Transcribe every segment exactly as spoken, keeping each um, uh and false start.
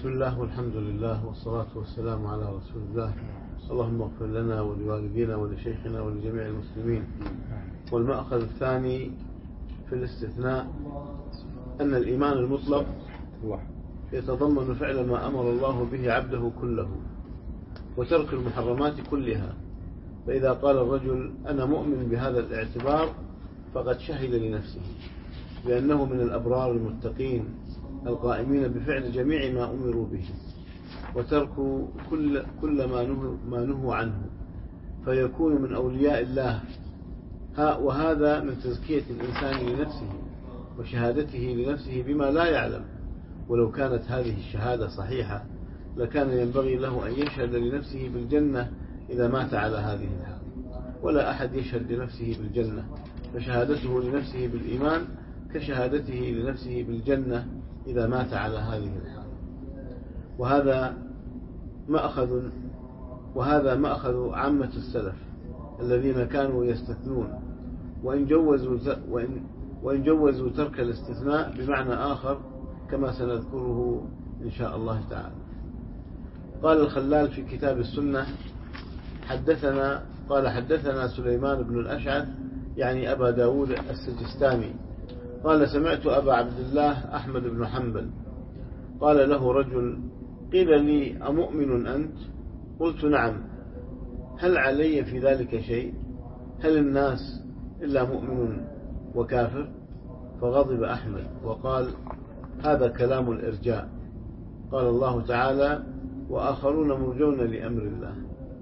بسم الله والحمد لله والصلاة والسلام على رسول الله. اللهم اغفر لنا ولوالدينا ولشيخنا ولجميع المسلمين. والمأخذ الثاني في الاستثناء أن الإيمان المطلق يتضمن فعل ما أمر الله به عبده كله وترك المحرمات كلها. فإذا قال الرجل أنا مؤمن بهذا الاعتبار فقد شهد لنفسه بأنه من الأبرار المتقين القائمين بفعل جميع ما أمروا به وتركوا كل, كل ما, نهوا ما نهوا عنه، فيكون من أولياء الله. وهذا من تزكية الإنسان لنفسه وشهادته لنفسه بما لا يعلم. ولو كانت هذه الشهادة صحيحة لكان ينبغي له أن يشهد لنفسه بالجنة إذا مات على هذه الحال، ولا أحد يشهد لنفسه بالجنة، فشهادته لنفسه بالإيمان كشهادته لنفسه بالجنة إذا مات على هذه الحال. وهذا مأخذ وهذا مأخذ عامة السلف الذين كانوا يستثنون، وإن جوزوا وإن وإن جوزوا ترك الاستثناء بمعنى آخر كما سنذكره إن شاء الله تعالى. قال الخلال في كتاب السنة حدثنا قال حدثنا سليمان بن الأشعث يعني أبا داود السجستاني قال سمعت أبا عبد الله أحمد بن حنبل قال له رجل قيل لي أمؤمن أنت؟ قلت نعم، هل علي في ذلك شيء؟ هل الناس إلا مؤمن وكافر؟ فغضب أحمد وقال هذا كلام الإرجاء. قال الله تعالى وآخرون مرجون لأمر الله.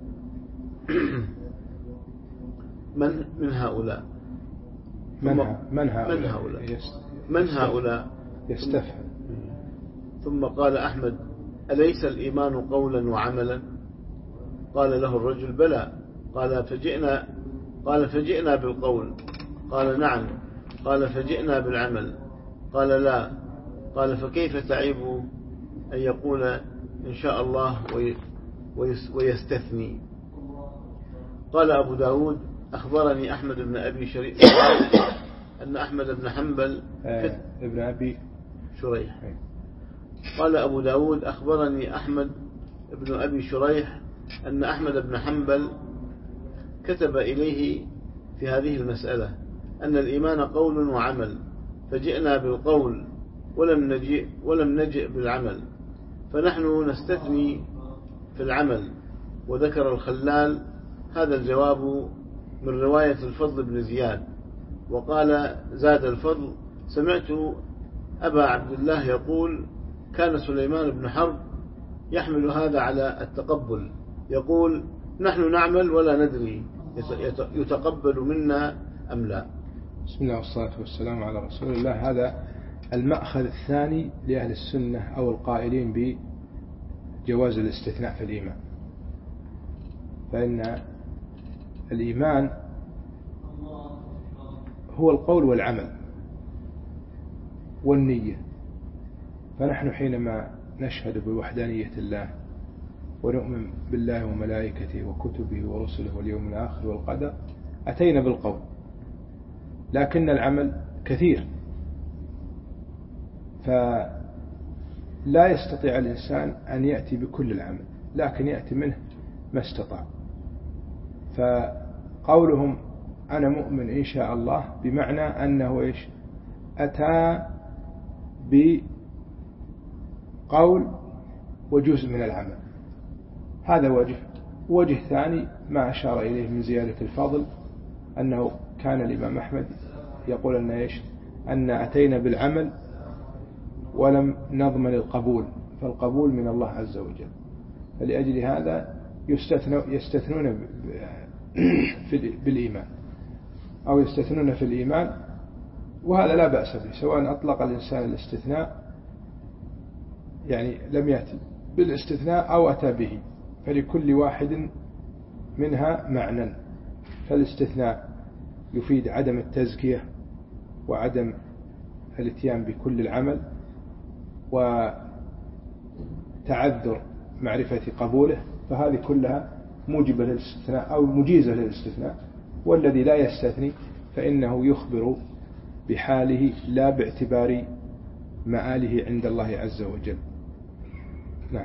من من هؤلاء من, من هؤلاء من هؤلاء من هؤلاء يستفهم. ثم قال أحمد أليس الإيمان قولا وعملا؟ قال له الرجل بلى. قال فجئنا قال فجئنا بالقول. قال نعم. قال فجئنا بالعمل. قال لا. قال فكيف تعيب أن يقول إن شاء الله ويستثني؟ قال أبو داود أخبرني أحمد بن أبي شريح أن أحمد بن حنبل ابن أبي شريح قال أبو داود أخبرني أحمد بن أبي شريح أن أحمد بن حنبل كتب إليه في هذه المسألة أن الإيمان قول وعمل، فجئنا بالقول ولم نجئ ولم نجئ بالعمل، فنحن نستثني في العمل. وذكر الخلال هذا الجواب من رواية الفضل بن زياد. وقال زاد الفضل سمعت أبا عبد الله يقول كان سليمان بن حرب يحمل هذا على التقبل، يقول نحن نعمل ولا ندري يتقبل منا أم لا. بسم الله والصلاة والسلام على رسول الله. هذا المأخذ الثاني لأهل السنة أو القائلين بجواز الاستثناء في الإيمان. فإن الإيمان هو القول والعمل والنية. فنحن حينما نشهد بوحدانية الله ونؤمن بالله وملائكته وكتبه ورسله واليوم الآخر والقدر أتينا بالقول، لكن العمل كثير، فلا يستطيع الإنسان أن يأتي بكل العمل، لكن يأتي منه ما استطاع. فقولهم أنا مؤمن إن شاء الله بمعنى أنه إيش؟ أتى بقول وجزء من العمل. هذا وجه. وجه ثاني ما أشار إليه من زيادة الفضل أنه كان الإمام أحمد يقول أن إيش؟ أن أتينا بالعمل ولم نضمن القبول، فالقبول من الله عز وجل. فلأجل هذا يستثنون بالإيمان أو يستثنون في الإيمان، وهذا لا بأس به، سواء أطلق الإنسان الاستثناء يعني لم يأتي بالاستثناء أو أتى به، فلكل واحد منها معنى. فالاستثناء يفيد عدم التزكية وعدم الاتيان بكل العمل وتعذر معرفة قبوله، فهذه كلها موجبة للاستثناء أو مجيزة للاستثناء. والذي لا يستثني فإنه يخبر بحاله لا باعتبار مآله عند الله عز وجل. نعم.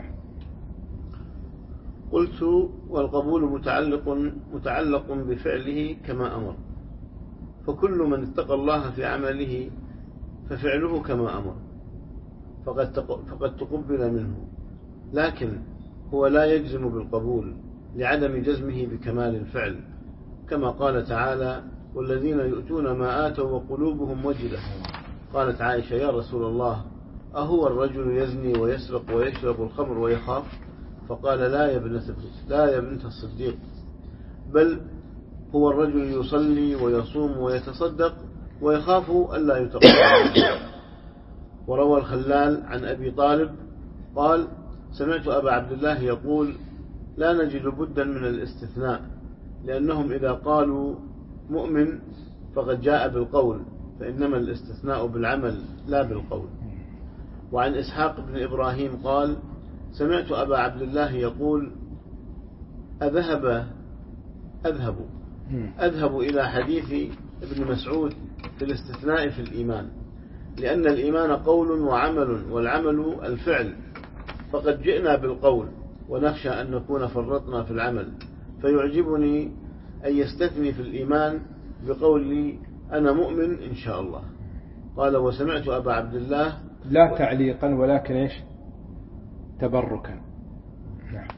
قلت والقبول متعلق متعلق بفعله كما أمر، فكل من اتقى الله في عمله ففعله كما أمر فقد فقد تقبل منه، لكن هو لا يجزم بالقبول لعدم جزمه بكمال الفعل، كما قال تعالى: والذين يؤتون ما آتوا وقلوبهم وجلة. قالت عائشة: يا رسول الله، أهو الرجل يزني ويسرق ويشرب الخمر ويخاف؟ فقال: لا يا ابنة لا يا ابنة الصديق، بل هو الرجل يصلي ويصوم ويتصدق ويخاف ألا يتقبل. وروى الخلال عن أبي طالب قال: سمعت أبا عبد الله يقول: لا نجد بدا من الاستثناء، لأنهم إذا قالوا مؤمن فقد جاء بالقول، فإنما الاستثناء بالعمل لا بالقول. وعن إسحاق بن إبراهيم قال: سمعت أبا عبد الله يقول: أذهب أذهب أذهب إلى حديث ابن مسعود في الاستثناء في الإيمان، لأن الإيمان قول وعمل، والعمل الفعل، فقد جئنا بالقول ونخشى أن نكون فرطنا في العمل، فيعجبني أن يستثني في الإيمان بقولي أنا مؤمن إن شاء الله. قال: وسمعت أبا عبد الله لا تعليقا ولكن إيش تبركا. نعم.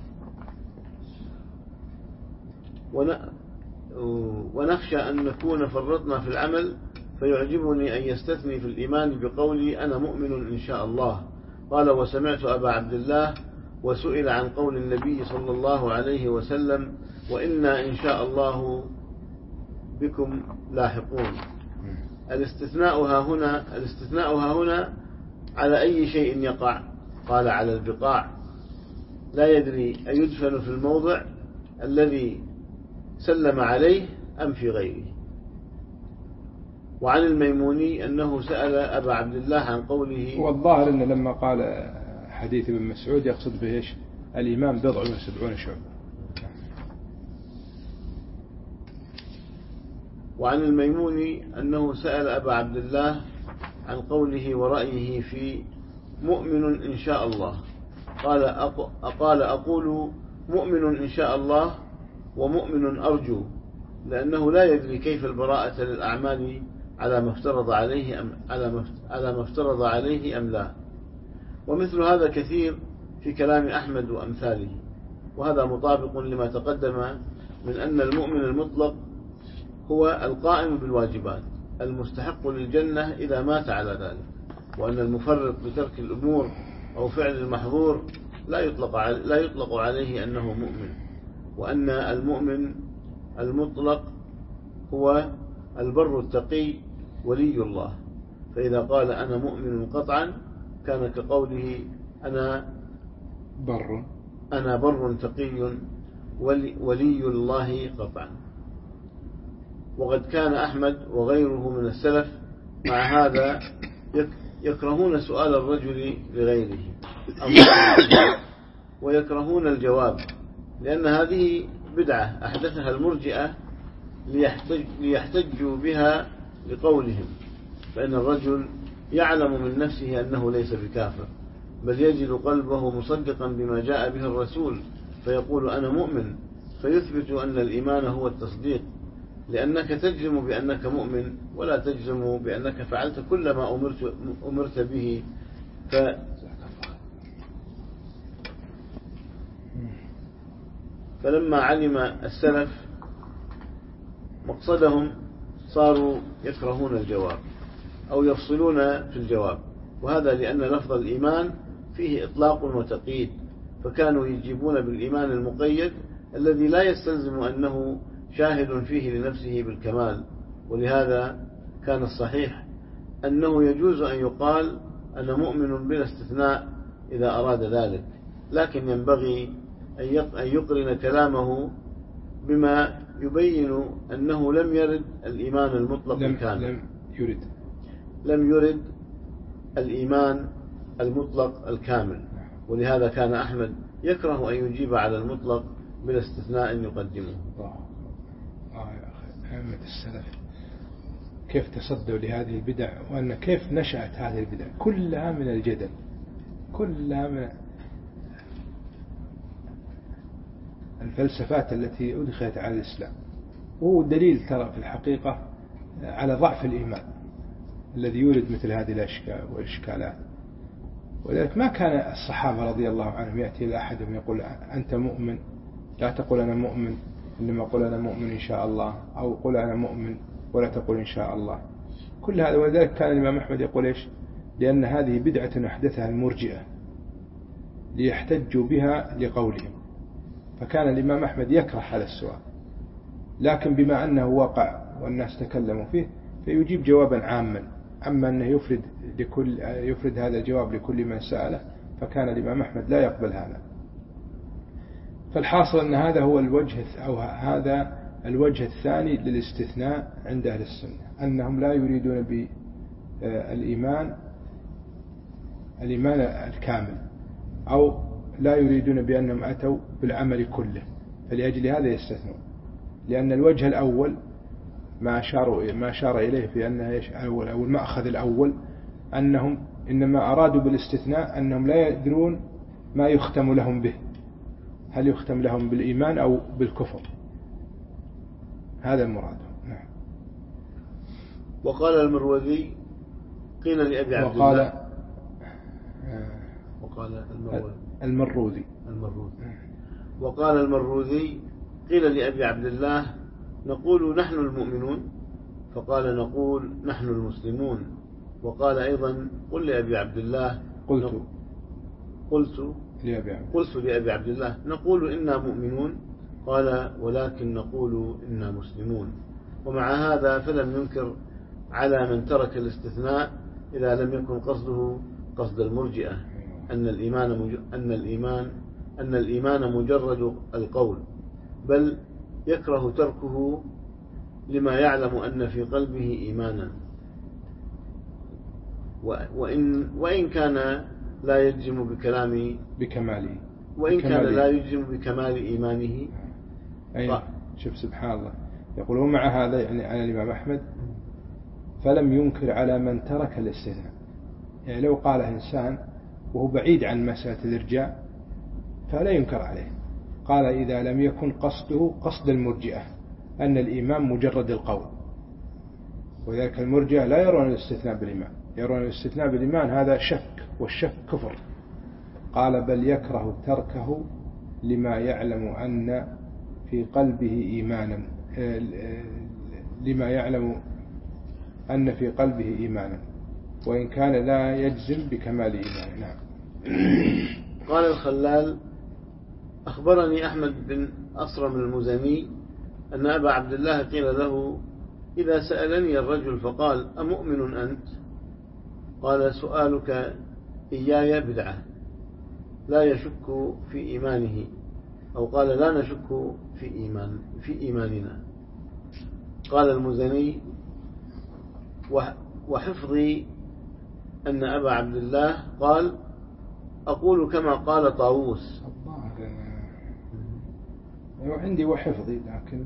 ونخشى أن نكون فرطنا في العمل، فيعجبني أن يستثني في الإيمان بقولي أنا مؤمن إن شاء الله. قال: وسمعت أبا عبد الله وسئل عن قول النبي صلى الله عليه وسلم: وإنا إن شاء الله بكم لاحقون. الاستثناء ها هنا الاستثناء ها هنا على أي شيء يقع؟ قال: على البقاع، لا يدري أيدفن في الموضع الذي سلم عليه أم في غيره. وعن الميموني أنه سأل أبا عبد الله عن قوله، والظاهر أنه لما قال حديث ابن مسعود يقصد به إيش؟ الإيمان بضع وسبعون شعبة. وعن الميموني أنه سأل أبا عبد الله عن قوله ورأيه في مؤمن إن شاء الله، قال أقال أقول مؤمن إن شاء الله ومؤمن أرجو، لأنه لا يدري كيف البراءة للأعمال على ما افترض عليه أم على ما افترض عليه أم لا. ومثل هذا كثير في كلام أحمد وأمثاله، وهذا مطابق لما تقدم من أن المؤمن المطلق هو القائم بالواجبات المستحق للجنة إذا مات على ذلك، وأن المفرط بترك الأمور أو فعل المحظور لا يطلق لا يطلق عليه أنه مؤمن، وأن المؤمن المطلق هو البر التقي ولي الله. فإذا قال أنا مؤمن قطعا كان كقوله أنا بر أنا بر تقي ولي, ولي الله قطعا. وقد كان أحمد وغيره من السلف مع هذا يكرهون سؤال الرجل لغيره ويكرهون الجواب، لأن هذه بدعة أحدثها المرجئة ليحتج ليحتجوا بها لقولهم، فإن الرجل يعلم من نفسه أنه ليس بكافر، بل يجد قلبه مصدقا بما جاء به الرسول فيقول أنا مؤمن، فيثبت أن الإيمان هو التصديق، لأنك تجزم بأنك مؤمن ولا تجزم بأنك فعلت كل ما أمرت, أمرت به. ف فلما علم السلف مقصدهم صاروا يكرهون الجواب أو يفصلون في الجواب، وهذا لأن لفظ الإيمان فيه إطلاق وتقييد، فكانوا يجيبون بالإيمان المقيد الذي لا يستلزم أنه شاهد فيه لنفسه بالكمال. ولهذا كان الصحيح أنه يجوز أن يقال أنا مؤمن بلا استثناء إذا أراد ذلك، لكن ينبغي أن يقرن كلامه بما يبين أنه لم يرد الإيمان المطلق الكامل، لم يرد لم يرد الإيمان المطلق الكامل. ولهذا كان أحمد يكره أن يجيب على المطلق بلا استثناء يقدمه. آه يا أخي، أئمة السلف كيف تصدوا لهذه البدع، وأن كيف نشأت هذه البدع كلها من الجدل، كلها من الفلسفات التي أدخلت على الإسلام، وهو دليل ترى في الحقيقة على ضعف الإيمان الذي يولد مثل هذه الأشكال والإشكالات. ولذلك ما كان الصحابة رضي الله عنهم يأتي لأحدهم يقول أنت مؤمن، لا تقول أنا مؤمن، إنما قل أنا مؤمن إن شاء الله، أو قل أنا مؤمن ولا تقول إن شاء الله. كل هذا. ولذلك كان الإمام أحمد يقول إيش؟ لأن هذه بدعة أحدثها المرجئة ليحتجوا بها لقولهم. فكان الإمام أحمد يكره هذا السؤال، لكن بما أنه وقع والناس تكلموا فيه فيجيب جوابا عاما. أما أنه يفرد, لكل يفرد هذا الجواب لكل من سأله، فكان الإمام أحمد لا يقبل هذا. فالحاصل أن هذا هو الوجه أو هذا الوجه الثاني للاستثناء عند أهل السنة، أنهم لا يريدون بالإيمان الإيمان الكامل، أو لا يريدون بأنهم أتوا بالعمل كله، فلأجل هذا يستثنون. لأن الوجه الأول ما أشاروا ما أشار إليه في أنه أول أو المأخذ الأول أنهم إنما أرادوا بالاستثناء أنهم لا يدرون ما يختم لهم به، هل يختم لهم بالإيمان أو بالكفر، هذا المراد. نعم. وقال المروذي قيل لأبي عبد وقال الله وقال المروذي المروذي المروذي وقال المروذي قيل لأبي عبد الله نقول نحن المؤمنون، فقال نقول نحن المسلمون. وقال أيضا قل لأبي عبد الله قلت قلت لأبي عبد قلت لأبي عبد الله نقول إنا مؤمنون، قال ولكن نقول إنا مسلمون. ومع هذا فلم ينكر على من ترك الاستثناء إذا لم يكن قصده قصد المرجئة أن الإيمان أن الإيمان أن الإيمان مجرد القول، بل يكره تركه لما يعلم أن في قلبه إيمانا، وإن وإن كان لا يجزم بكلام بكماله وإن كان لا يجزم بكمال إيمانه. أي شوف سبحان الله، يقول ومع هذا يعني على الإمام أحمد فلم ينكر على من ترك الاستثناء. يعني لو قال إنسان وهو بعيد عن مسألة الإرجاء فلا ينكر عليه، قال إذا لم يكن قصده قصد المرجئة أن الإيمان مجرد القول، وذلك المرجئة لا يرون الاستثناء بالإيمان، يرون الاستثناء بالإيمان هذا شك، والشك كفر. قال بل يكره تركه لما يعلم أن في قلبه إيمانا، لما يعلم أن في قلبه إيمانا وإن كان لا يجزم بكمال إيمانه. نعم. قال الخلال أخبرني أحمد بن أصرم المزني أن أبا عبد الله قيل له إذا سألني الرجل فقال أمؤمن أنت؟ قال سؤالك إياي بدعة، لا يشك في إيمانه، أو قال لا نشك في إيمان في إيماننا. قال المزني وحفظي أن أبا عبد الله قال أقول كما قال طاووس. عندي وحفظي لكن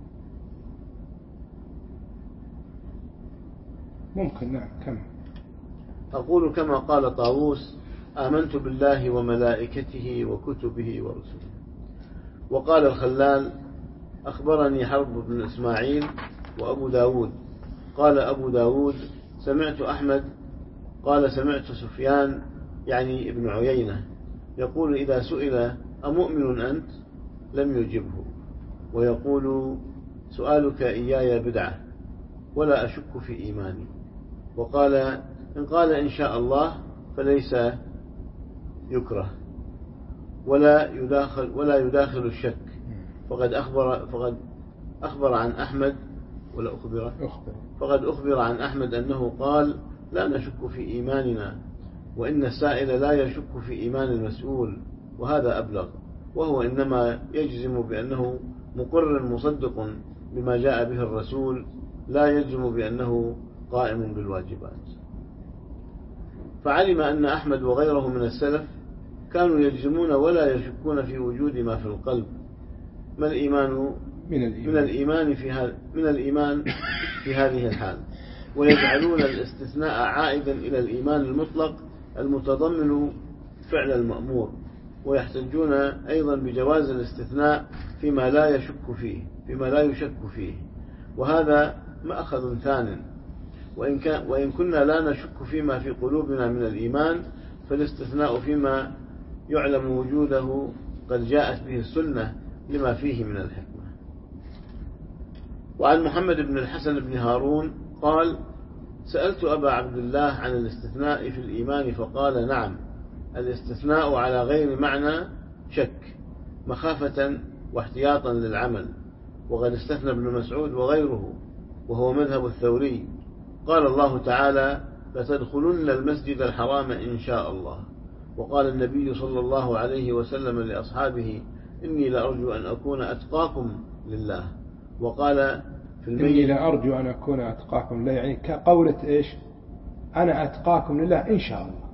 ممكن. نعم كم أقول كما قال طاووس آمنت بالله وملائكته وكتبه ورسله. وقال الخلال أخبرني حرب بن إسماعيل وأبو داود قال أبو داود سمعت أحمد قال سمعت سفيان يعني ابن عيينة يقول إذا سئل أمؤمن أنت لم يجبه، ويقول سؤالك إياي بدعة ولا أشك في إيماني. وقال إن قال إن شاء الله فليس يكره ولا يداخل ولا يداخل الشك، فقد أخبر فقد أخبر عن أحمد ولا أخبر فقد أخبر عن أحمد أنه قال لا نشك في إيماننا، وإن السائل لا يشك في إيمان المسؤول، وهذا أبلغ، وهو إنما يجزم بأنه مقر مصدق بما جاء به الرسول، لا يجزم بأنه قائم بالواجبات. فعلم أن أحمد وغيره من السلف كانوا يجزمون ولا يشكون في وجود ما في القلب. ما الإيمان من الإيمان, من الإيمان في هذا من الإيمان في هذه الحال، ويجعلون الاستثناء عائدا إلى الإيمان المطلق المتضمن فعل المأمور، ويحتجون أيضا بجواز الاستثناء فيما لا يشك فيه فيما لا يشك فيه وهذا مأخذ ثان. وإن, كان وإن كنا لا نشك فيما في قلوبنا من الإيمان فالاستثناء فيما يعلم وجوده قد جاءت به السنة لما فيه من الحكمة. وعن محمد بن الحسن بن هارون قال: سألت أبا عبد الله عن الاستثناء في الإيمان فقال: نعم، الاستثناء على غير معنى شك مخافة واحتياطا للعمل. وقد استثنى ابن مسعود وغيره وهو مذهب الثوري. قال الله تعالى: لتدخلن المسجد الحرام إن شاء الله. وقال النبي صلى الله عليه وسلم لأصحابه: إني لأرجو أن أكون أتقاكم لله. وقال في الميت: إني لأرجو أن أكون أتقاكم لله، يعني كقولة إيش؟ أنا أتقاكم لله إن شاء الله.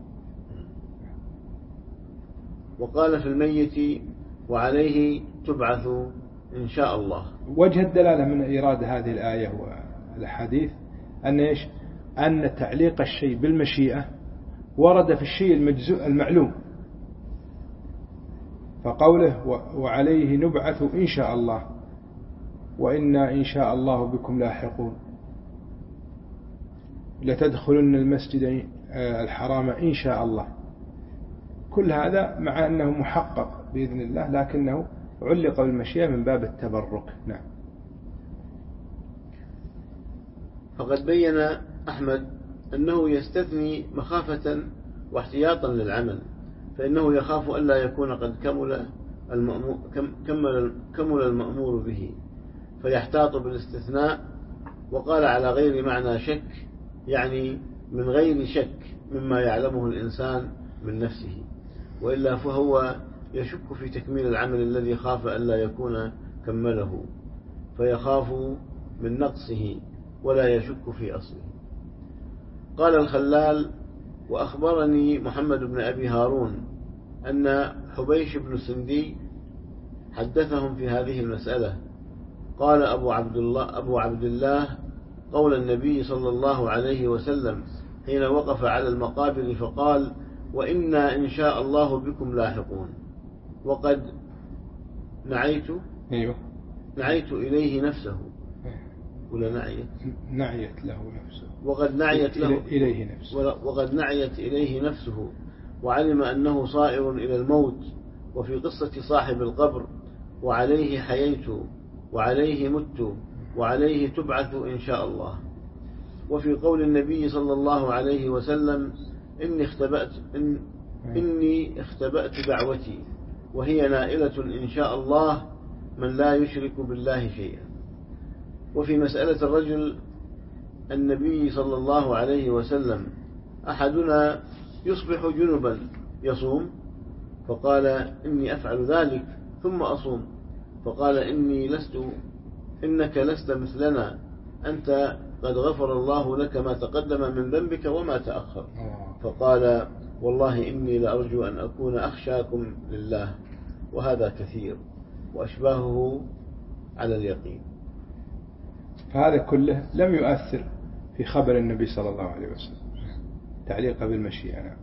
وقال في الميت: وعليه تبعث إن شاء الله. وجه الدلالة من إيراد هذه الآية والحديث أن إيش؟ أن تعليق الشيء بالمشيئة ورد في الشيء المجزوء المعلوم، فقوله: وعليه نبعث إن شاء الله، وإنا إن شاء الله بكم لاحقون، لتدخلن المسجد الحرام إن شاء الله. كل هذا مع أنه محقق بإذن الله، لكنه علق بالمشيئة من باب التبرك. نعم. فقد بين أحمد أنه يستثني مخافة واحتياطا للعمل، فإنه يخاف ألا يكون قد كمل المأمور, كمل, كمل المأمور به فيحتاط بالاستثناء. وقال: على غير معنى شك، يعني من غير شك مما يعلمه الإنسان من نفسه، وإلا فهو يشك في تكميل العمل الذي خاف ألا يكون كمله، فيخاف من نقصه ولا يشك في أصله. قال الخلال: وأخبرني محمد بن أبي هارون أن حبيش بن سندي حدثهم في هذه المسألة. قال أبو عبد الله, أبو عبد الله قول النبي صلى الله عليه وسلم حين وقف على المقابر فقال: وإنا إن شاء الله بكم لاحقون. وقد نعيت أيوه. نعيت إليه نفسه ولا نعيت نعيت له نفسه وقد نعيت له إليه نفسه وقد نعيت إليه نفسه وعلم أنه صائر إلى الموت. وفي قصة صاحب القبر: وعليه حييت وعليه مت وعليه تبعث إن شاء الله. وفي قول النبي صلى الله عليه وسلم: إني اختبأت, إن إني اختبأت دعوتي وهي نائلة إن شاء الله من لا يشرك بالله شيئا. وفي مسألة الرجل النبي صلى الله عليه وسلم: أحدنا يصبح جنبا يصوم؟ فقال: إني أفعل ذلك ثم أصوم. فقال: إني لست إنك لست مثلنا، أنت قد غفر الله لك ما تقدم من ذنبك وما تأخر. فقال: والله إني لأرجو أن أكون أخشاكم لله. وهذا كثير وأشباهه على اليقين. فهذا كله لم يؤثر في خبر النبي صلى الله عليه وسلم تعليق بالمشيئة.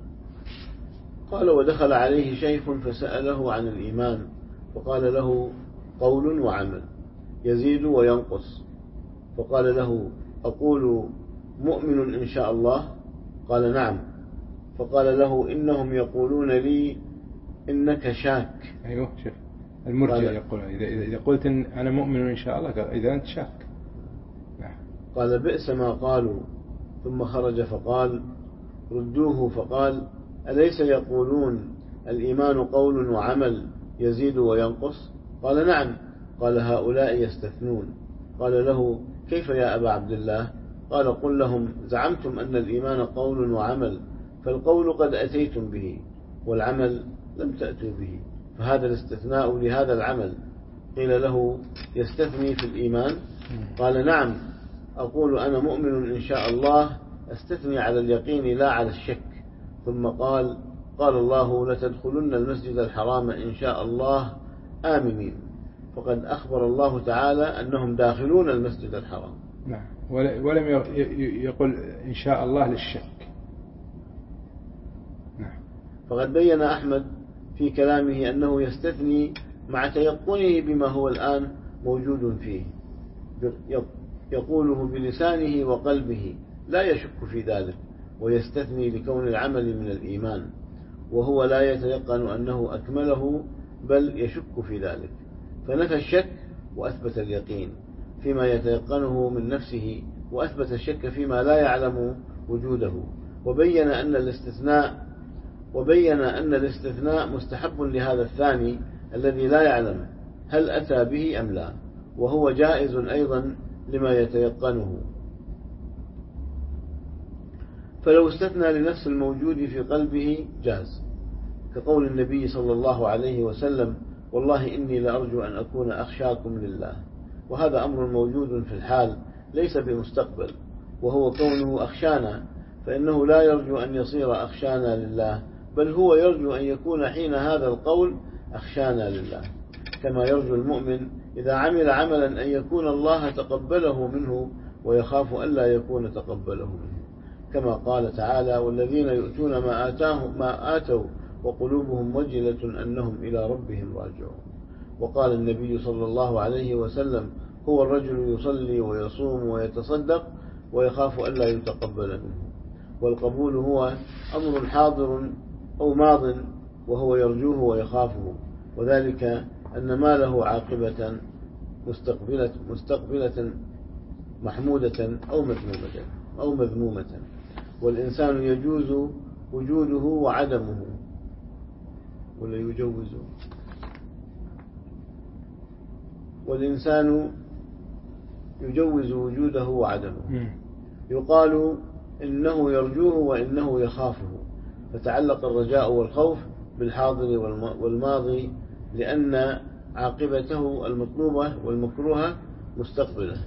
قال: ودخل عليه شيخ فسأله عن الإيمان فقال له: قول وعمل يزيد وينقص. فقال له: أقول مؤمن إن شاء الله؟ قال: نعم. فقال له: إنهم يقولون لي إنك شاك. أيوه، شوف المرجع يقول إذا إذا قلت إن أنا مؤمن إن شاء الله، قال: إذا أنت شاك. نعم. قال: بئس ما قالوا. ثم خرج فقال: ردوه. فقال: أليس يقولون الإيمان قول وعمل يزيد وينقص؟ قال: نعم. قال: هؤلاء يستثنون. قال له: كيف يا أبا عبد الله؟ قال: قل لهم: زعمتم أن الإيمان قول وعمل، فالقول قد أتيتم به والعمل لم تأتوا به، فهذا الاستثناء لهذا العمل. قيل له: يستثني في الإيمان؟ قال: نعم. أقول أنا مؤمن إن شاء الله، أستثني على اليقين لا على الشك. ثم قال: قال الله: لتدخلن المسجد الحرام إن شاء الله آمنين. فقد أخبر الله تعالى أنهم داخلون المسجد الحرام. نعم. ولم يقل إن شاء الله للشك. نعم. فقد بين أحمد في كلامه أنه يستثني مع تيقنه بما هو الآن موجود فيه، يقوله بلسانه وقلبه لا يشك في ذلك، ويستثني لكون العمل من الإيمان، وهو لا يتيقن أنه أكمله بل يشك في ذلك، فنفى الشك وأثبت اليقين فيما يتيقنه من نفسه، وأثبت الشك فيما لا يعلم وجوده، وبين أن الاستثناء وبين أن الاستثناء مستحب لهذا الثاني الذي لا يعلم هل أتى به أم لا، وهو جائز أيضا لما يتيقنه. فلو استثنى لنفس الموجود في قلبه جاز، كقول النبي صلى الله عليه وسلم: والله إني لأرجو أن أكون أخشاكم لله، وهذا أمر موجود في الحال ليس بمستقبل، وهو كونه أخشانا، فإنه لا يرجو أن يصير أخشانا لله، بل هو يرجو أن يكون حين هذا القول أخشانا لله، كما يرجو المؤمن إذا عمل عملا أن يكون الله تقبله منه، ويخاف ألا يكون تقبله منه، كما قال تعالى: والذين يؤتون ما آتاهم ما آتوا وقلوبهم وجلة أنهم إلى ربهم راجعون. وقال النبي صلى الله عليه وسلم: هو الرجل يصلي ويصوم ويتصدق ويخاف ألا يتقبل منه. والقبول هو أمر حاضر أو ماض، وهو يرجوه ويخافه، وذلك أن ما له عاقبة مستقبلة, مستقبلة محمودة أو مذمومة أو مذمومة والإنسان يجوز وجوده وعدمه، ولا يجوز، والإنسان يجوز وجوده وعدمه. يقال إنه يرجوه وإنه يخافه، فتعلق الرجاء والخوف بالحاضر والماضي، لأن عاقبته المطلوبة والمكروهة مستقبلة،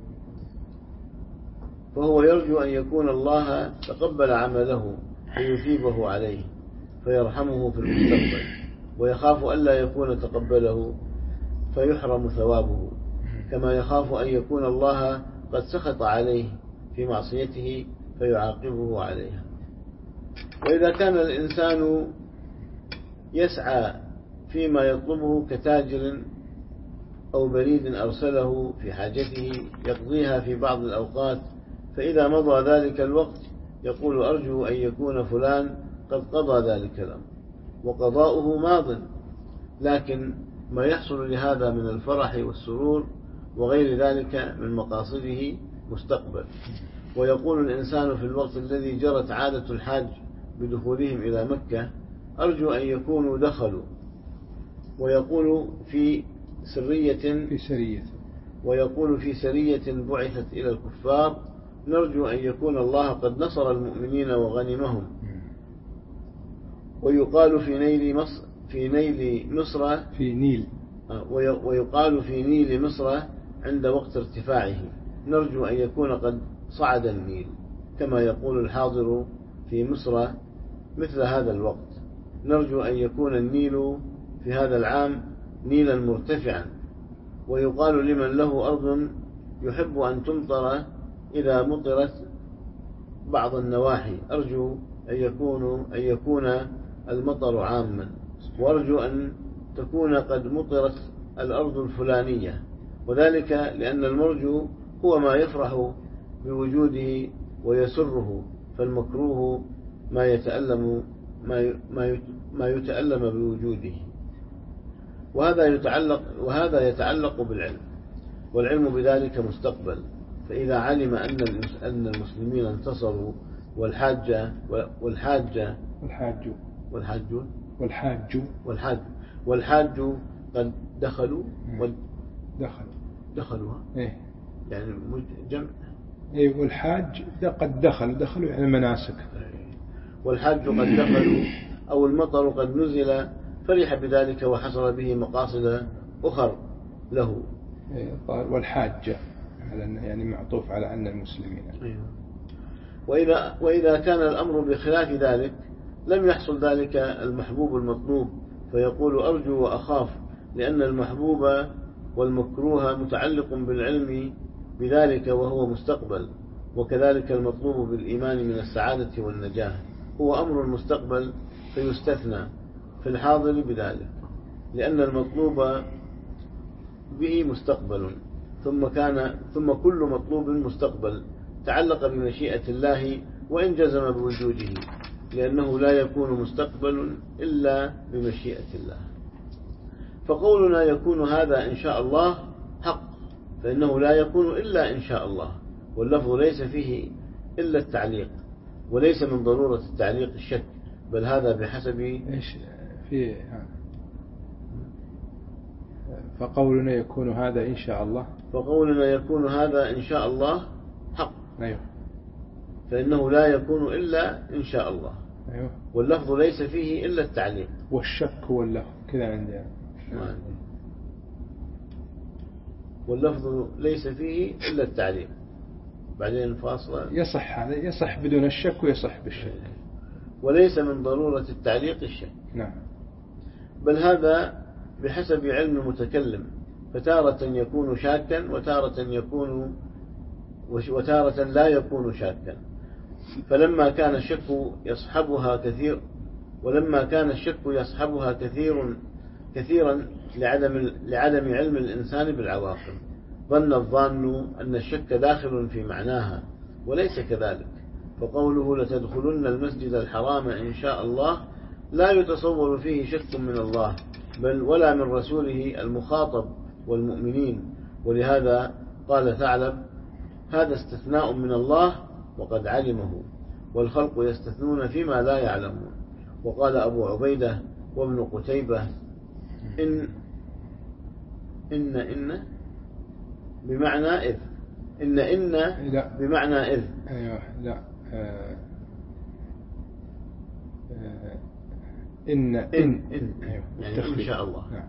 فهو يرجو أن يكون الله تقبل عمله فيثيبه عليه فيرحمه في المستقبل، ويخاف ألا يكون تقبله فيحرم ثوابه، كما يخاف أن يكون الله قد سخط عليه في معصيته فيعاقبه عليها. وإذا كان الإنسان يسعى فيما يطلبه كتاجر أو بريد أرسله في حاجته يقضيها في بعض الأوقات، فإذا مضى ذلك الوقت يقول: أرجو أن يكون فلان قد قضى ذلك الأمر، وقضاؤه ماض، لكن ما يحصل لهذا من الفرح والسرور وغير ذلك من مقاصده مستقبل. ويقول الإنسان في الوقت الذي جرت عادة الحاج بدخولهم إلى مكة: أرجو أن يكونوا دخلوا، ويقول في سرية في سرية ويقول في سرية بعثت إلى الكفار: نرجو أن يكون الله قد نصر المؤمنين وغنمهم. ويقال في نيل مصر في نيل مصر في نيل ويقال في نيل مصر عند وقت ارتفاعه: نرجو أن يكون قد صعد النيل، كما يقول الحاضر في مصر مثل هذا الوقت: نرجو أن يكون النيل في هذا العام نيلا مرتفعا. ويقال لمن له أرض يحب أن تمطر إذا مطرت بعض النواحي: أرجو أن يكون أن يكون المطر عاما، وأرجو أن تكون قد مطرت الأرض الفلانية، وذلك لأن المرجو هو ما يفرح بوجوده ويسره، فالمكروه ما يتألم ما يتألم بوجوده. وهذا يتعلق وهذا يتعلق بالعلم، والعلم بذلك مستقبل. فإذا علم أن أن المسلمين انتصروا والحاجة والحاجة والحاج والحاج والحاج والحاج والحاج قد دخلوا دخلوا دخلوا إيه يعني جمع إيه والحاج قد دخل دخلوا يعني مناسك، والحاج قد دخلوا أو المطر قد نزل، فرح بذلك وحصل به مقاصد أخر له. والحاجة يعني معطوف على أن المسلمين. وإذا, وإذا كان الأمر بخلاف ذلك لم يحصل ذلك المحبوب المطلوب، فيقول: أرجو وأخاف، لأن المحبوب والمكروه متعلق بالعلم بذلك وهو مستقبل، وكذلك المطلوب بالإيمان من السعادة والنجاة هو أمر المستقبل فيستثنى، في الحاضر بذلك، لأن المطلوب به مستقبل، ثم كان ثم كل مطلوب مستقبل تعلق بمشيئة الله وإن جزم بوجوده، لأنه لا يكون مستقبل إلا بمشيئة الله. فقولنا يكون هذا إن شاء الله حق، فإنه لا يكون إلا إن شاء الله، واللفظ ليس فيه إلا التعليق، وليس من ضرورة التعليق الشك، بل هذا بحسب إيش في فقولنا يكون هذا إن شاء الله فقولنا يكون هذا إن شاء الله حق. أيوه. فإنه لا يكون إلا إن شاء الله. أيوه. واللفظ ليس فيه إلا التعليق. والشك هو اللفظ كذا عندي يعني. واللفظ ليس فيه إلا التعليق. بعدين فاصلة. يصح هذا، يصح بدون الشك ويصح بالشك. وليس من ضرورة التعليق الشك. نعم. بل هذا بحسب علم المتكلم، فتارة يكون شاكا وتارة يكون وتارة لا يكون شاكا. فلما كان الشك يصحبها كثير ولما كان الشك يصحبها كثير كثيرا لعدم لعدم علم الإنسان بالعواقب، ظن الظان أن الشك داخل في معناها، وليس كذلك. فقوله لتدخلن المسجد الحرام إن شاء الله لا يتصور فيه شك من الله بل ولا من رسوله المخاطب والمؤمنين. ولهذا قال ثعلب هذا استثناء من الله وقد علمه، والخلق يستثنون فيما لا يعلمون. وقال أبو عبيدة وابن قتيبة إن إن إن بمعنى إذ إن إن لا. بمعنى إذ. أيوة لا آه آه إن إن, إن. أيوة. يعني إن شاء الله. نعم.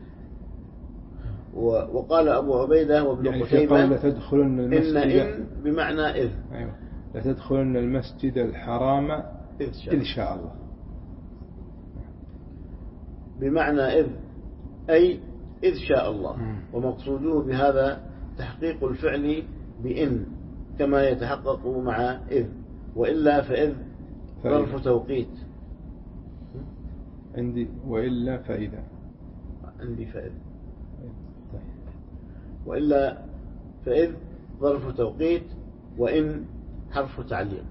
وقال أبو عبيدة وابن يعني قتيبة لتدخلن المسجد إن إن بمعنى إذ. أيوة. لتدخلن المسجد الحرام إذ شاء, إذ شاء الله، بمعنى إذ أي إذ شاء الله. ومقصوده بهذا تحقيق الفعل بإن كما يتحقق مع إذ، وإلا فإذ ظرف توقيت. عندي وإلا فإذا عندي فإذ وإلا فإذ ظرف توقيت، وإن حرف تعليق.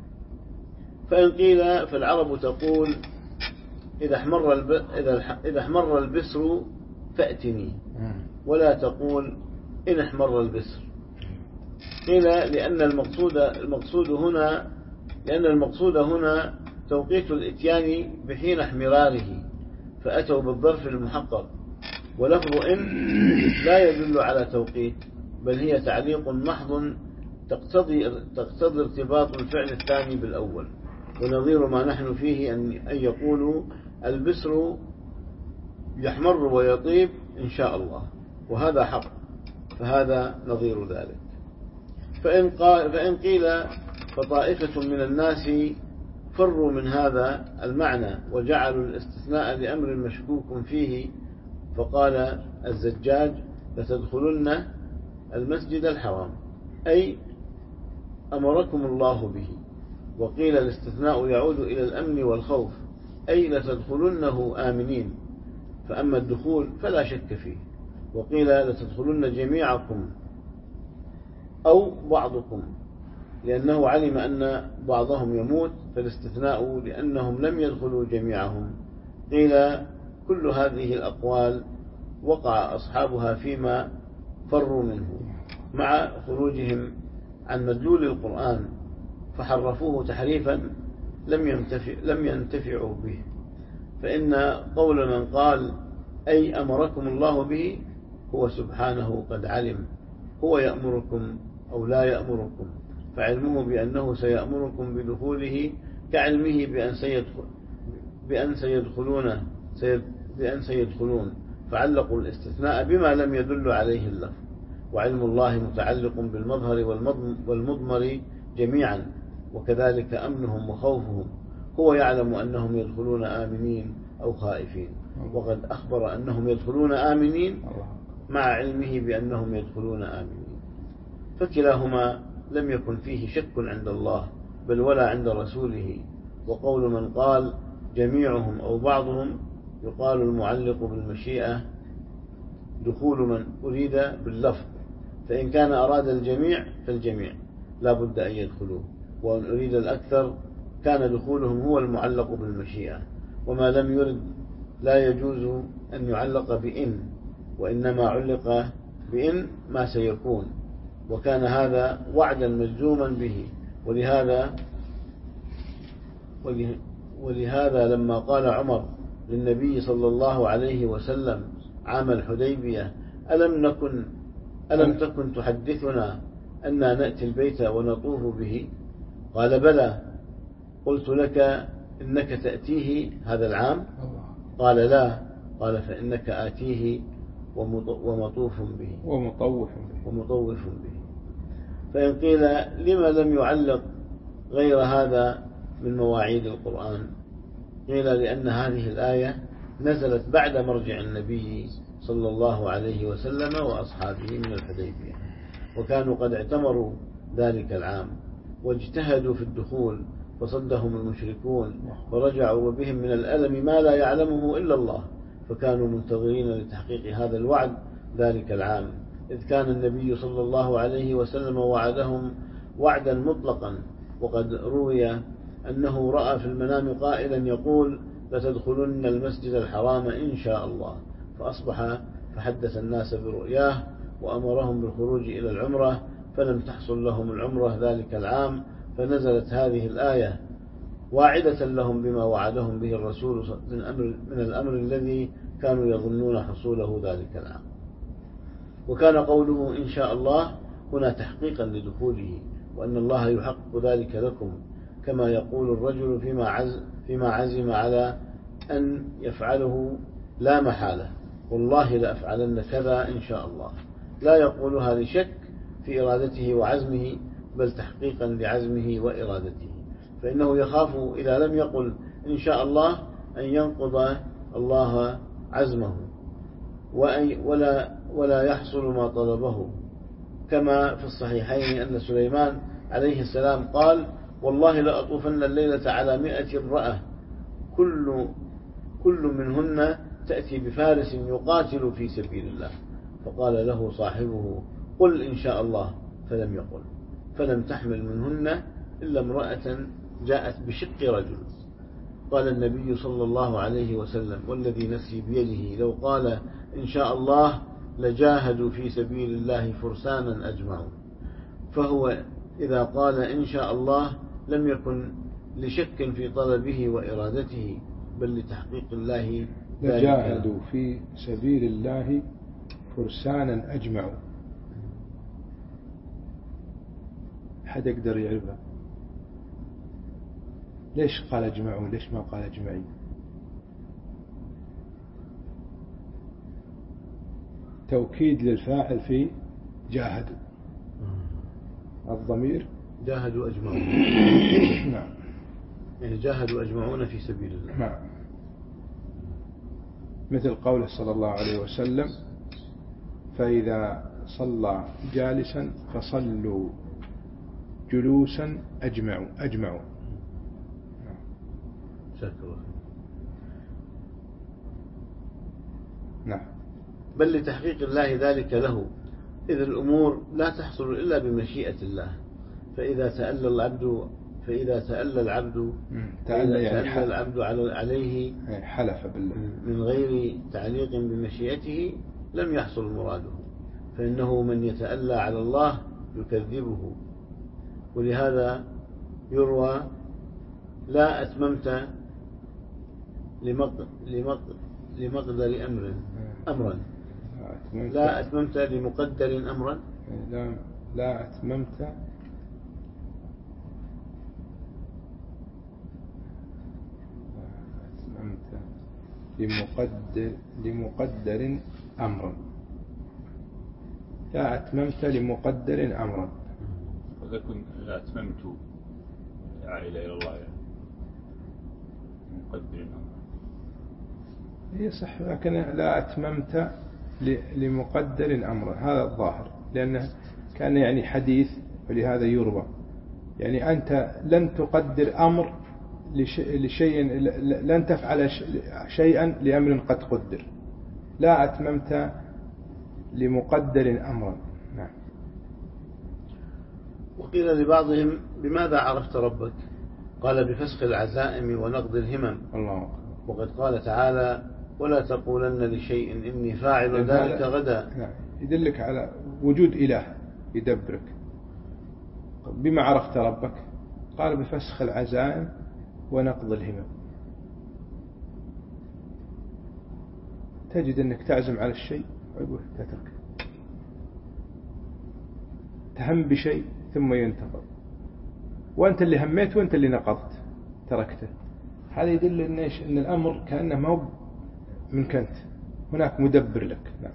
فإن قيل فالعرب تقول إذا احمر الب... إذا إذا احمر البسر فأتني، ولا تقول إن احمر البسر. قيل لأن المقصود المقصود هنا لأن المقصود هنا توقيت الإتيان بحين احمراره، فأتوا بالظرف المحقق. ولفظ إن لا يدل على توقيت، بل هي تعليق محض تقتضي تقتضي ارتباط الفعل الثاني بالأول. ونظير ما نحن فيه أن يقولوا البسر يحمر ويطيب إن شاء الله، وهذا حق، فهذا نظير ذلك. فإن, قال فإن قيل فطائفة من الناس فروا من هذا المعنى وجعلوا الاستثناء لأمر مشكوك فيه، فقال الزجاج لتدخلن المسجد الحرام أي أمركم الله به. وقيل الاستثناء يعود إلى الأمن والخوف أي لتدخلنه آمنين، فأما الدخول فلا شك فيه. وقيل لتدخلن جميعكم أو بعضكم، لأنه علم أن بعضهم يموت، فالاستثناء لأنهم لم يدخلوا جميعهم. قيل كل هذه الأقوال وقع أصحابها فيما فروا منه مع خروجهم عن مدلول القرآن، فحرفوه تحريفا لم ينتفع لم ينتفعوا به. فإن قول من قال أي أمركم الله به هو سبحانه قد علم هو يأمركم أو لا يأمركم، فعلمه بأنه سيأمركم بدخوله كعلمه بأن سيدخل بأن سيدخلون بأن سيدخلون فعلقوا الاستثناء بما لم يدل عليه اللفظ. وعلم الله متعلق بالمظهر والمضمر جميعا، وكذلك أمنهم وخوفهم. هو يعلم أنهم يدخلون آمنين أو خائفين، وقد أخبر أنهم يدخلون آمنين مع علمه بأنهم يدخلون آمنين. فكلاهما لم يكن فيه شك عند الله بل ولا عند رسوله. وقول من قال جميعهم أو بعضهم يقال المعلق بالمشيئة دخول من أريد باللفظ، فإن كان أراد الجميع فالجميع لا بد أن يدخلوه، وإن أريد الأكثر كان دخولهم هو المعلق بالمشيئة. وما لم يرد لا يجوز أن يعلق بإن، وإنما علق بإن ما سيكون، وكان هذا وعدا مجزوما به. ولهذا ولهذا لما قال عمر للنبي صلى الله عليه وسلم عام الحديبية: ألم نكن ألم تكن تحدثنا أننا نأتي البيت ونطوف به؟ قال: بلى. قلت لك إنك تأتيه هذا العام؟ قال: لا. قال: فإنك آتيه ومطوف به ومطوف به ومطوف به. فإن قيل لما لم يعلق غير هذا من مواعيد القرآن؟ قيل لأن هذه الآية نزلت بعد مرجع النبي صلى الله عليه وسلم وأصحابه من الحديبية، وكانوا قد اعتمروا ذلك العام واجتهدوا في الدخول فصدهم المشركون، ورجعوا وبهم من الألم ما لا يعلمه إلا الله، فكانوا منتظرين لتحقيق هذا الوعد ذلك العام، إذ كان النبي صلى الله عليه وسلم وعدهم وعدا مطلقا. وقد روي أنه رأى في المنام قائلا يقول: لتدخلن المسجد الحرام إن شاء الله، فأصبح فحدث الناس برؤياه وأمرهم بالخروج إلى العمرة، فلم تحصل لهم العمرة ذلك العام، فنزلت هذه الآية واعدة لهم بما وعدهم به الرسول من, أمر من الأمر الذي كانوا يظنون حصوله ذلك العام. وكان قوله إن شاء الله هنا تحقيقا لدخوله، وأن الله يحقق ذلك لكم، كما يقول الرجل فيما عز فيما عزم على أن يفعله لا محالة: والله لأفعلن كذا إن شاء الله. لا يقولها لشك في إرادته وعزمه، بل تحقيقا لعزمه وإرادته، فإنه يخاف إذا لم يقل إن شاء الله أن ينقض الله عزمه ولا ولا يحصل ما طلبه، كما في الصحيحين أن سليمان عليه السلام قال: والله لأطوفن الليلة على مئة امرأة كل كل منهن تأتي بفارس يقاتل في سبيل الله، فقال له صاحبه: قل إن شاء الله، فلم يقل، فلم تحمل منهن إلا امرأة جاءت بشق رجل. قال النبي صلى الله عليه وسلم: والذي نفسي بيده لو قال إن شاء الله لجاهدوا في سبيل الله فرسانا أجمعون. فهو إذا قال إن شاء الله لم يكن لشك في طلبه وإرادته، بل لتحقيق الله. لجاهدوا في سبيل الله فرسانا أجمعوا. حد يقدر يعرفها؟ ليش قال أجمعوا؟ ليش ما قال أجمعين؟ توكيد للفاعل في جاهدوا، الضمير جاهدوا أجمعون. نعم، يعني جاهدوا أجمعون في سبيل الله. نعم، مثل قوله صلى الله عليه وسلم: فإذا صلى جالسا فصلوا جلوسا أجمعوا أجمعوا. شكرا. نعم. بل لتحقيق الله ذلك له، إذ الأمور لا تحصل إلا بمشيئة الله. فإذا تألى العبد فإذا تألى العبد تألى يعني تألى العبد عليه حلف بالله من غير تعليق بمشيئته لم يحصل مراده، فإنه من يتألى على الله يكذبه. ولهذا يروى: لا أتممت لمقدر أمر أمرا لا أتممت لمقدر أمرا لا, لا أتممت لمقدر لمقدر أمرا لا أتممت لمقدر أمرا. وإذا كنت لا أتممت عائلة إلى الله يعني مقدر أمرا هي صح، لكن لا أتممت لمقدر أمرا هذا الظاهر، لأنه كان يعني حديث، ولهذا يروى يعني أنت لن تقدر أمر لشيء لن تفعل شيئا لأمر قد قدر، لا أتممت لمقدر أمرا. نعم. وقيل لبعضهم بماذا عرفت ربك؟ قال بفسخ العزائم ونقض الهمم. الله. وقد قال تعالى ولا تقولن لشيء إني فاعل ذلك غدا. نعم. يدلك على وجود إله يدبرك. بما عرفت ربك؟ قال بفسخ العزائم ونقض الهمم. تجد أنك تعزم على الشيء ويقول تترك، تهم بشيء ثم ينتقض، وأنت اللي هميت وأنت اللي نقضت تركته. هذا يدل أن إن الأمر كأنه ما هو منك أنت، هناك مدبر لك. نعم.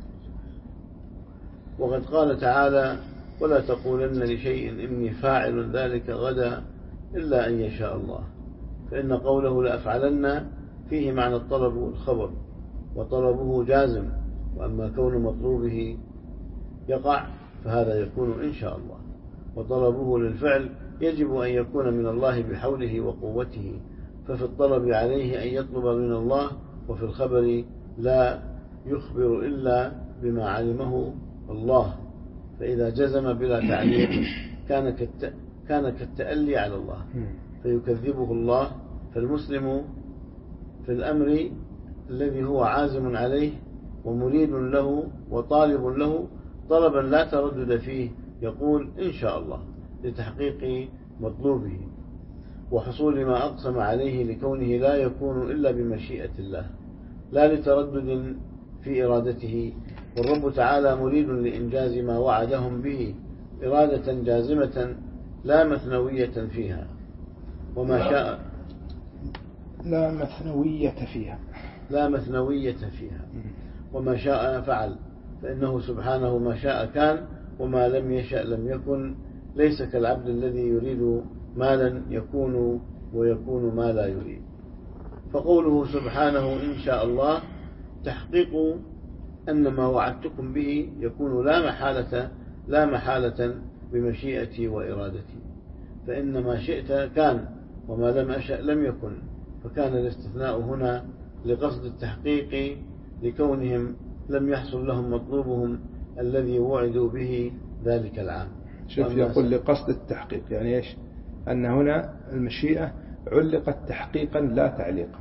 وقد قال تعالى ولا تقولن لشيء إني فاعل ذلك غدا إلا أن يشاء الله، فإن قوله لأفعلن فيه معنى الطلب والخبر، وطلبه جازم، وأما كون مطلوبه يقع فهذا يكون إن شاء الله، وطلبه للفعل يجب أن يكون من الله بحوله وقوته، ففي الطلب عليه أن يطلب من الله، وفي الخبر لا يخبر إلا بما علمه الله، فإذا جزم بلا تعليق كان كالت... كان كالتألي على الله فيكذبه الله. فالمسلم في الأمر الذي هو عازم عليه ومريد له وطالب له طلبا لا تردد فيه يقول إن شاء الله لتحقيق مطلوبه وحصول ما أقسم عليه، لكونه لا يكون إلا بمشيئة الله لا لتردد في إرادته. والرب تعالى مريد لإنجاز ما وعدهم به إرادة جازمة لا مثنوية فيها، وما شاء لا مثنوية فيها لا مثنوية فيها وما شاء فعل، فإنه سبحانه ما شاء كان وما لم يشأ لم يكن، ليس كالعبد الذي يريد مالا يكون ويكون ما لا يريد. فقوله سبحانه إن شاء الله تحقيق أن ما وعدتكم به يكون لا محالة لا محالة بمشيئتي وإرادتي، فإن ما شئت كان وما لم أشأ لم يكن، فكان الاستثناء هنا لقصد التحقيق لكونهم لم يحصل لهم مطلوبهم الذي وعدوا به ذلك العام. شوف يقول لقصد التحقيق، يعني إيش؟ أن هنا المشيئة علقت تحقيقا لا تعليقا.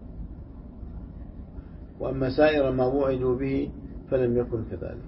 وأما سائر ما وعدوا به فلم يكن كذلك.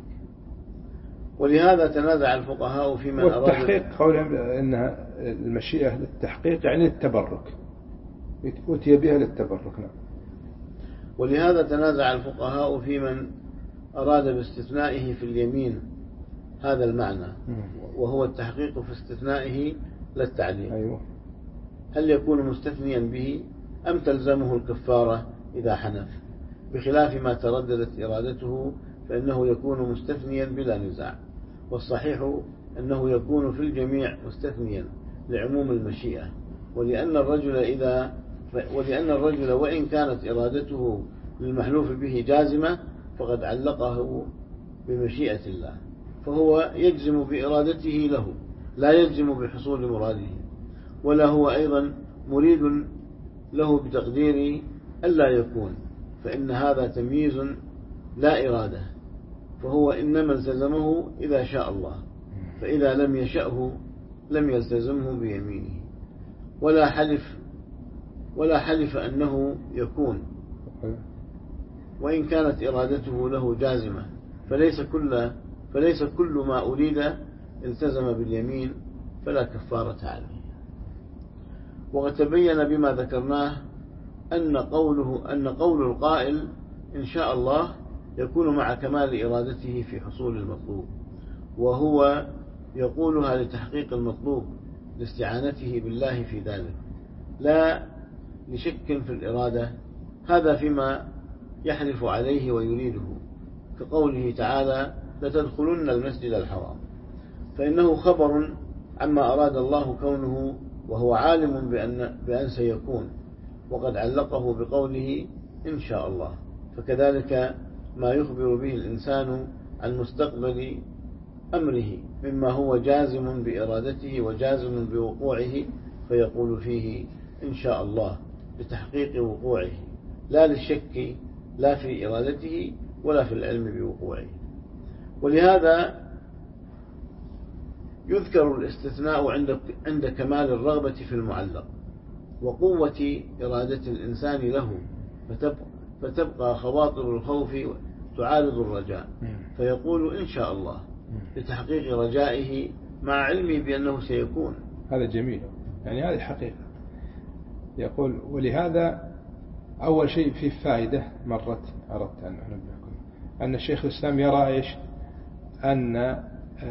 ولهذا تنازع الفقهاء في من أراد والتحقيق قولهم أنها المشيئة للتحقيق يعني التبرك، أتي بها للتبرك. نعم. ولهذا تنازع الفقهاء في من أراد باستثنائه في اليمين هذا المعنى، وهو التحقيق في استثنائه للتعليق. أيوة. هل يكون مستثنيا به أم تلزمه الكفارة إذا حنف؟ بخلاف ما ترددت إرادته فإنه يكون مستثنيا بلا نزاع، والصحيح أنه يكون في الجميع مستثنيا لعموم المشيئة. ولأن الرجل إذا ولأن الرجل وإن كانت إرادته للمحلوف به جازمة فقد علقه بمشيئة الله، فهو يجزم بإرادته له لا يجزم بحصول مراده، ولا هو أيضا مريد له بتقدير ألا يكون، فإن هذا تمييز لا إرادة، فهو إنما التزمه إذا شاء الله، فإذا لم يشأه لم يلتزمه بيمينه، ولا حلف ولا حلف أنه يكون، وإن كانت إرادته له جازمة، فليس كل فليس كل ما أريد التزم باليمين فلا كفارة عليه. وقد تبين بما ذكرناه أن قوله أن قول القائل إن شاء الله يكون مع كمال إرادته في حصول المطلوب، وهو يقولها لتحقيق المطلوب لاستعانته بالله في ذلك، لا لشك في الإرادة. هذا فيما يحلف عليه ويريده، كقوله تعالى لتدخلن المسجد الحرام، فإنه خبر عما أراد الله كونه، وهو عالم بأن, بأن سيكون، وقد علقه بقوله إن شاء الله. فكذلك ما يخبر به الإنسان عن مستقبل أمره مما هو جازم بإرادته وجازم بوقوعه، فيقول فيه إن شاء الله لتحقيق وقوعه، لا للشك لا في إرادته ولا في العلم بوقوعه. ولهذا يذكر الاستثناء عند عند كمال الرغبة في المعلق وقوة إرادة الإنسان له، فتبقى خواطر الخوف تعارض الرجاء، فيقول إن شاء الله لتحقيق رجائه مع علمه بأنه سيكون. هذا جميل، يعني هذه حقيقة. يقول ولهذا أول شيء فيه فائدة مرت أردت أن أنبهكم أن الشيخ الإسلام يرى إيش؟ أن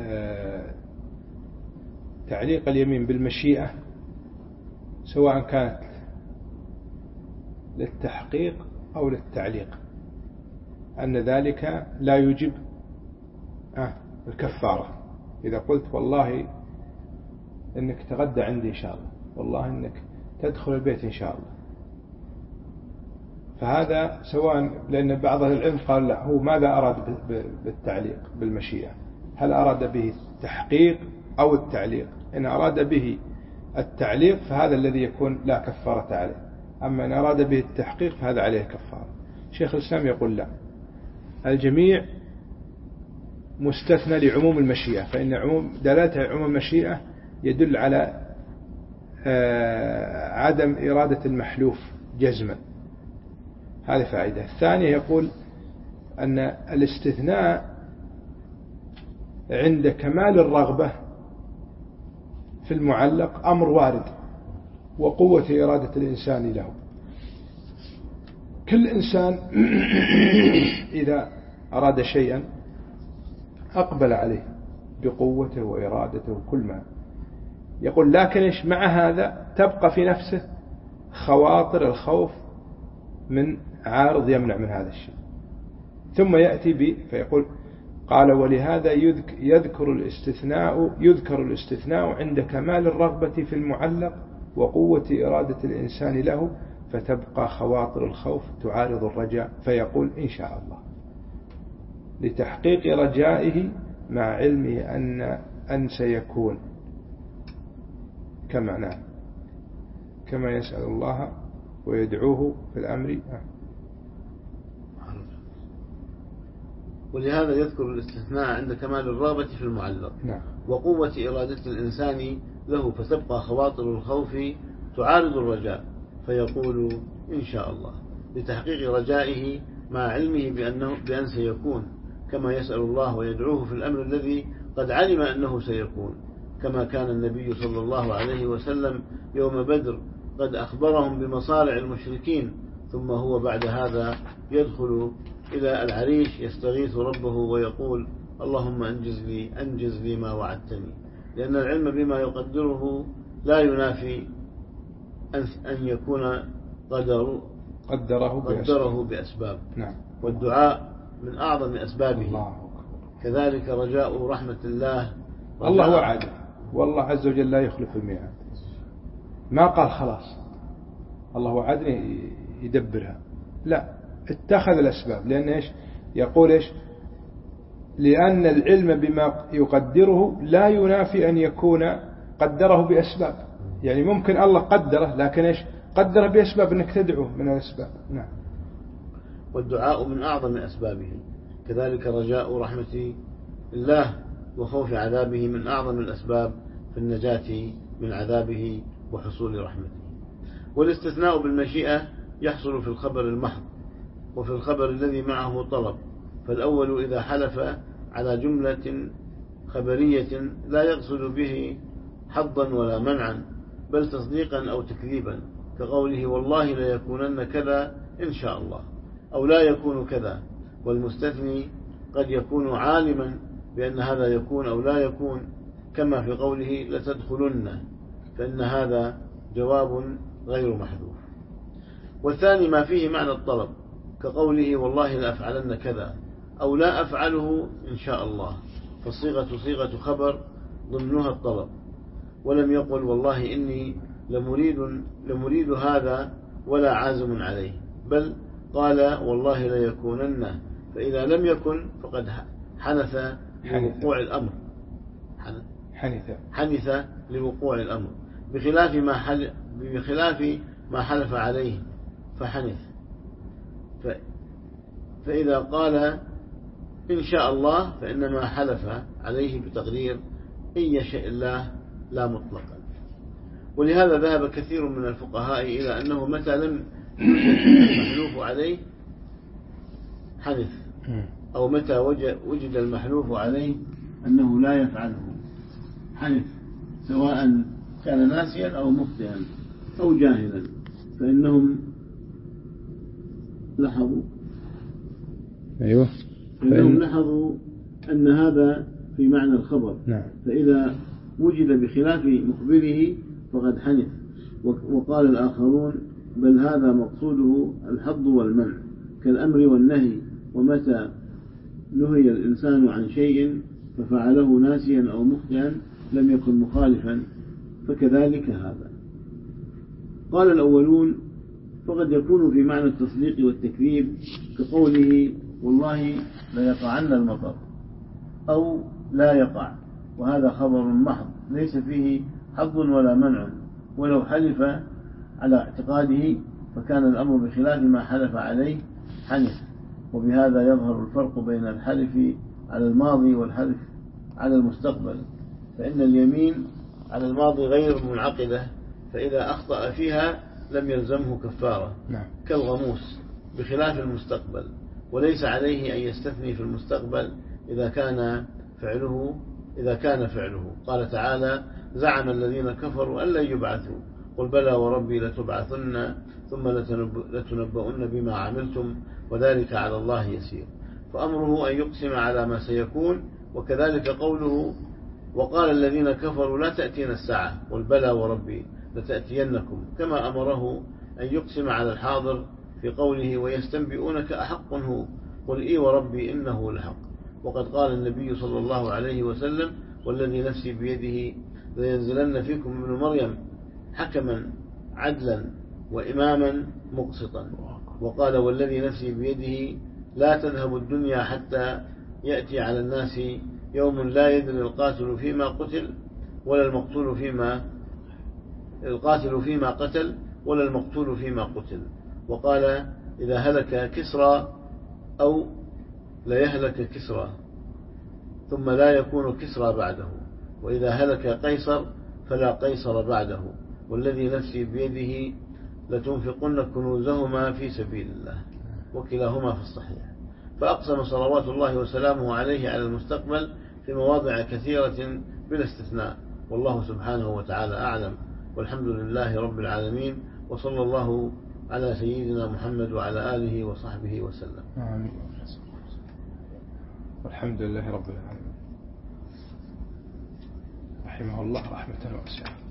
تعليق اليمين بالمشيئة سواء كانت للتحقيق أو للتعليق أن ذلك لا يجب الكفارة. إذا قلت والله إنك تغدى عندي إن شاء الله، والله إنك تدخل البيت إن شاء الله، فهذا سواء، لأن بعض العلم قال لا، هو ماذا أراد بالتعليق بالمشيئة؟ هل أراد به التحقيق أو التعليق؟ إن أراد به التعليق فهذا الذي يكون لا كفارة عليه، أما إن أراد به التحقيق فهذا عليه كفارة. شيخ الإسلام يقول لا، الجميع مستثنى لعموم المشيئة، فإن عموم دلالة عموم المشيئة يدل على عدم إرادة المحلوف جزما. هذه فائدة. الثانية يقول أن الاستثناء عند كمال الرغبة في المعلق أمر وارد وقوة إرادة الإنسان له. كل إنسان إذا أراد شيئا أقبل عليه بقوته وإرادته وكل ما. يقول لكن إيش مع هذا تبقى في نفسه خواطر الخوف من عارض يمنع من هذا الشيء، ثم يأتي به فيقول قال ولهذا يذكر الاستثناء يذكر الاستثناء عند كمال الرغبة في المعلق وقوة إرادة الإنسان له، فتبقى خواطر الخوف تعارض الرجاء، فيقول إن شاء الله لتحقيق رجائه مع علمه أن أن سيكون كما نعم كما يسأل الله ويدعوه في الأمر. ولهذا يذكر الاستثناء عند كمال الرغبة في المعلق نعم. وقوة إرادة الإنسان له، فتبقى خواطر الخوف تعارض الرجاء، فيقول إن شاء الله لتحقيق رجائه مع علمه بأنه بأن سيكون كما يسأل الله ويدعوه في الأمر الذي قد علم أنه سيكون، كما كان النبي صلى الله عليه وسلم يوم بدر قد أخبرهم بمصارع المشركين، ثم هو بعد هذا يدخل إلى العريش يستغيث ربه ويقول اللهم أنجز لي أنجز لي ما وعدتني، لأن العلم بما يقدره لا ينافي أن يكون قدر قدره, قدره بأسباب. نعم. والدعاء من أعظم أسبابه. الله. كذلك رجاء رحمة الله. الله وعد، والله عز وجل لا يخلف الميعاد، ما قال خلاص الله وعدني يدبرها، لا، اتخذ الأسباب. لأن إيش يقول إيش لأن العلم بما يقدره لا ينافي أن يكون قدره بأسباب، يعني ممكن الله قدره لكن إيش قدره بأسباب أنك تدعو من الأسباب. نعم. والدعاء من أعظم أسبابه، كذلك رجاء رحمة الله وخوف عذابه من أعظم الأسباب في النجاة من عذابه وحصول رحمته. والاستثناء بالمشيئة يحصل في الخبر المحض وفي الخبر الذي معه طلب، فالأول إذا حلف على جملة خبرية لا يقصد به حظا ولا منعا بل تصديقا أو تكذيبا، كقوله والله لا يكونن كذا إن شاء الله، أو لا يكون كذا، والمستثني قد يكون عالما بأن هذا يكون أو لا يكون، كما في قوله لتدخلن، فإن هذا جواب غير محذوف. والثاني ما فيه معنى الطلب، كقوله والله لا أفعلن كذا أو لا أفعله إن شاء الله، فالصيغة صيغة خبر ضمنها الطلب، ولم يقل والله إني لمريد, لمريد هذا ولا عازم عليه، بل قال والله لا يكونن، فإذا لم يكن فقد حنث لوقوع الأمر حنث حنث لوقوع الأمر، بخلاف ما, حل بخلاف ما حلف عليه فحنث. فإذا قال إن شاء الله فإنما حلف عليه بتقدير إن يشاء الله لا مطلقا. ولهذا ذهب كثير من الفقهاء إلى أنه متى لم يوجد المحلوف عليه حنث، أو متى وجد المحلوف عليه أنه لا يفعله حنث، سواء كان ناسيا أو مخطئا أو جاهلا، فإنهم لاحظوا أيوه فإنهم لاحظوا أن هذا في معنى الخبر. نعم. فإذا وجد بخلاف مخبره فقد حنث. وقال الآخرون بل هذا مقصوده الحظ والمنع كالأمر والنهي، ومتى نهي الإنسان عن شيء ففعله ناسيا أو مخطئا لم يكن مخالفا، فكذلك هذا. قال الأولون فقد يكون في معنى التصديق والتكذيب كقوله والله لا يقعن المطر، أو لا يقع، وهذا خبر محض ليس فيه حظ ولا منع، ولو حلف على اعتقاده فكان الأمر بخلاف ما حلف عليه حنث. وبهذا يظهر الفرق بين الحلف على الماضي والحلف على المستقبل، فإن اليمين على الماضي غير منعقدة، فإذا أخطأ فيها لم يلزمه كفارة كالغموس، بخلاف المستقبل، وليس عليه أن يستثني في المستقبل إذا كان فعله إذا كان فعله قال تعالى زعم الذين كفروا أن لن يبعثوا قل بلى وربي لتبعثن ثم لتنبؤن بما عملتم وذلك على الله يسير. فأمره أن يقسم على ما سيكون، وكذلك قوله وقال الذين كفروا لا تأتينا الساعة قل بلى وربي لتأتينكم، كما أمره أن يقسم على الحاضر في قوله ويستنبئونك أحق هو قل إي وربي إنه لحق. وقد قال النبي صلى الله عليه وسلم والذي نفسي بيده لينزلن فيكم ابن مريم حكما عدلا وإماما مقسطا. وقال والذي نفسي بيده لا تذهب الدنيا حتى يأتي على الناس يوم لا يدري القاتل فيما قتل ولا المقتول فيما القاتل فيما قتل ولا المقتول فيما قتل. وقال إذا هلك كسرى أو لا يهلك كسرى ثم لا يكون كسرى بعده، وإذا هلك قيصر فلا قيصر بعده، والذي نفسي بيده لتنفقن كنوزهما في سبيل الله، وكلاهما في الصحيح. فأقسم صلوات الله وسلامه عليه على المستقبل في مواضع كثيرة بلا استثناء، والله سبحانه وتعالى أعلم، والحمد لله رب العالمين، وصلى الله على سيدنا محمد وعلى آله وصحبه وسلم. آمين. والحمد لله رب العالمين، رحمه الله رحمة واسعة.